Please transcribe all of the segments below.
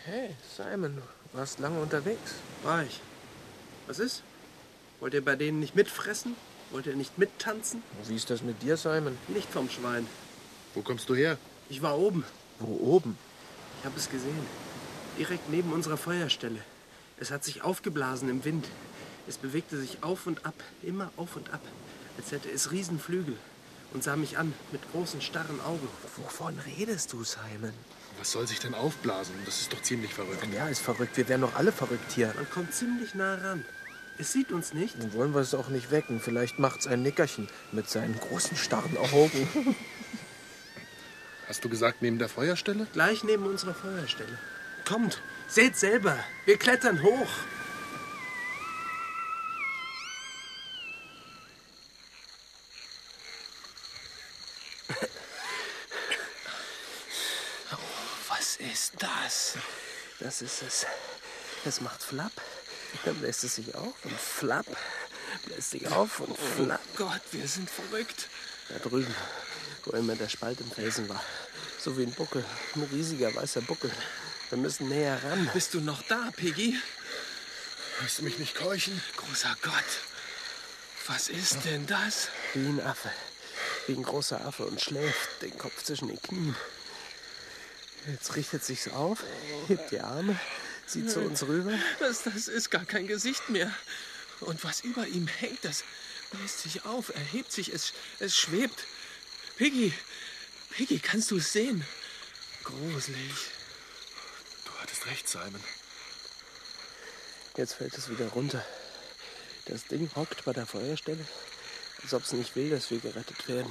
Hey, Simon, du warst lange unterwegs. War ich. Was ist? Wollt ihr bei denen nicht mitfressen? Wollt ihr nicht mittanzen? Wie ist das mit dir, Simon? Nicht vom Schwein. Wo kommst du her? Ich war oben. Wo oben? Ich habe es gesehen. Direkt neben unserer Feuerstelle. Es hat sich aufgeblasen im Wind. Es bewegte sich auf und ab, immer auf und ab, als hätte es Riesenflügel. Und sah mich an, mit großen, starren Augen. Wovon redest du, Simon? Was soll sich denn aufblasen? Das ist doch ziemlich verrückt. Ja, ist verrückt. Wir wären doch alle verrückt hier. Man kommt ziemlich nah ran. Es sieht uns nicht. Dann wollen wir es auch nicht wecken. Vielleicht macht's ein Nickerchen mit seinen großen, starren Augen. Hast du gesagt, neben der Feuerstelle? Gleich neben unserer Feuerstelle. Kommt, seht selber. Wir klettern hoch. Was ist das? Das ist es. Es macht Flapp, dann bläst es sich auf und Flapp, bläst sich auf und Flapp. Oh Gott, wir sind verrückt. Da drüben, wo immer der Spalt im Felsen war. So wie ein Buckel, ein riesiger weißer Buckel. Wir müssen näher ran. Bist du noch da, Piggy? Hörst du mich nicht keuchen? Großer Gott. Was ist denn das? Wie ein Affe, wie ein großer Affe und schläft, den Kopf zwischen den Knien. Jetzt richtet sich's auf, hebt die Arme, sieht zu uns rüber. Das ist gar kein Gesicht mehr. Und was über ihm hängt, das bläst sich auf, erhebt sich, es schwebt. Piggy, kannst du es sehen? Gruselig. Du hattest recht, Simon. Jetzt fällt es wieder runter. Das Ding hockt bei der Feuerstelle, als ob es nicht will, dass wir gerettet werden.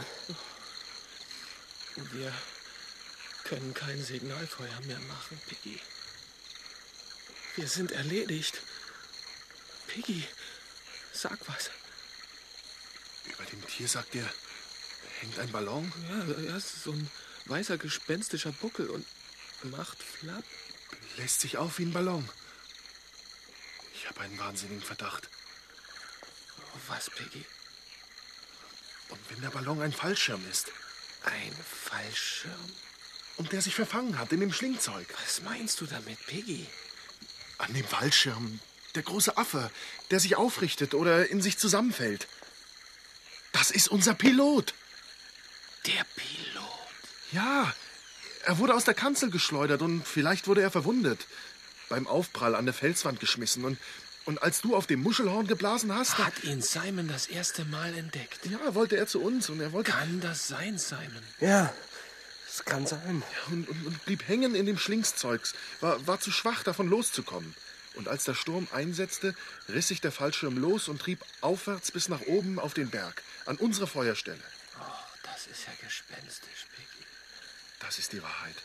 Wir können kein Signalfeuer mehr machen, Piggy. Wir sind erledigt. Piggy, sag was. Über dem Tier, sagt er, hängt ein Ballon. Ja, es ist so ein weißer, gespenstischer Buckel und macht Flapp. Lässt sich auf wie ein Ballon. Ich habe einen wahnsinnigen Verdacht. Oh, was, Piggy? Und wenn der Ballon ein Fallschirm ist? Ein Fallschirm? Und der sich verfangen hat in dem Schlingzeug. Was meinst du damit, Piggy? An dem Fallschirm. Der große Affe, der sich aufrichtet oder in sich zusammenfällt. Das ist unser Pilot. Der Pilot? Ja, er wurde aus der Kanzel geschleudert und vielleicht wurde er verwundet. Beim Aufprall an der Felswand geschmissen. Und als du auf dem Muschelhorn geblasen hast... Hat ihn Simon das erste Mal entdeckt? Ja, wollte er zu uns und er wollte... Kann das sein, Simon? Ja, es kann sein. Und blieb hängen in dem Schlingszeugs. War zu schwach, davon loszukommen. Und als der Sturm einsetzte, riss sich der Fallschirm los und trieb aufwärts bis nach oben auf den Berg, an unsere Feuerstelle. Oh, das ist ja gespenstisch, Piggy. Das ist die Wahrheit.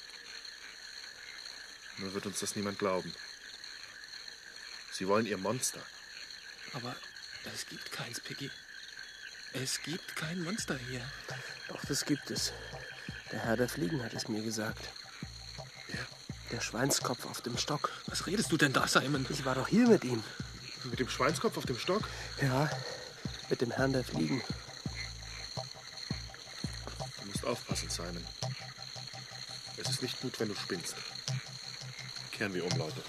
Nur wird uns das niemand glauben. Sie wollen ihr Monster. Aber es gibt keins, Piggy. Es gibt kein Monster hier. Doch, das gibt es. Der Herr der Fliegen hat es mir gesagt. Wer? Der Schweinskopf auf dem Stock. Was redest du denn da, Simon? Ich war doch hier mit ihm. Mit dem Schweinskopf auf dem Stock? Ja, mit dem Herrn der Fliegen. Du musst aufpassen, Simon. Es ist nicht gut, wenn du spinnst. Kehren wir um, Leute.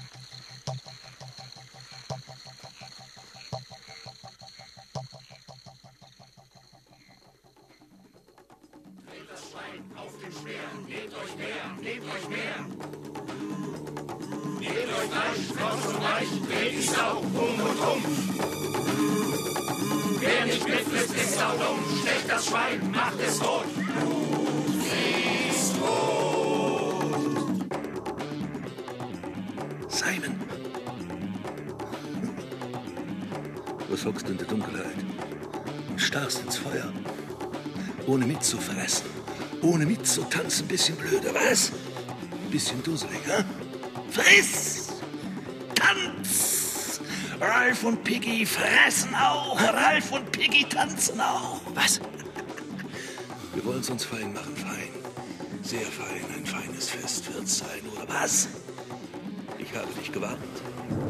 Nehmt das Schwein auf den Speer, nehmt euch mehr, nehmt euch mehr. Nehmt euch Fleisch, Kopf und Reich, dreht die Sau um und um. Wer nicht mitfrisst, ist saudumm, stecht das Schwein, macht es tot. Fließt tot. Simon! Was hockst du in der Dunkelheit? Und starrst ins Feuer. Ohne mitzufressen. Ohne mitzutanzen. Bisschen blöde, was? Bisschen dusselig, hä? Friss! Tanz! Ralf und Piggy fressen auch. Ralf und Piggy tanzen auch. Was? Wir wollen es uns fein machen, fein. Sehr fein. Ein feines Fest wird's sein, oder was? Ich habe dich gewarnt.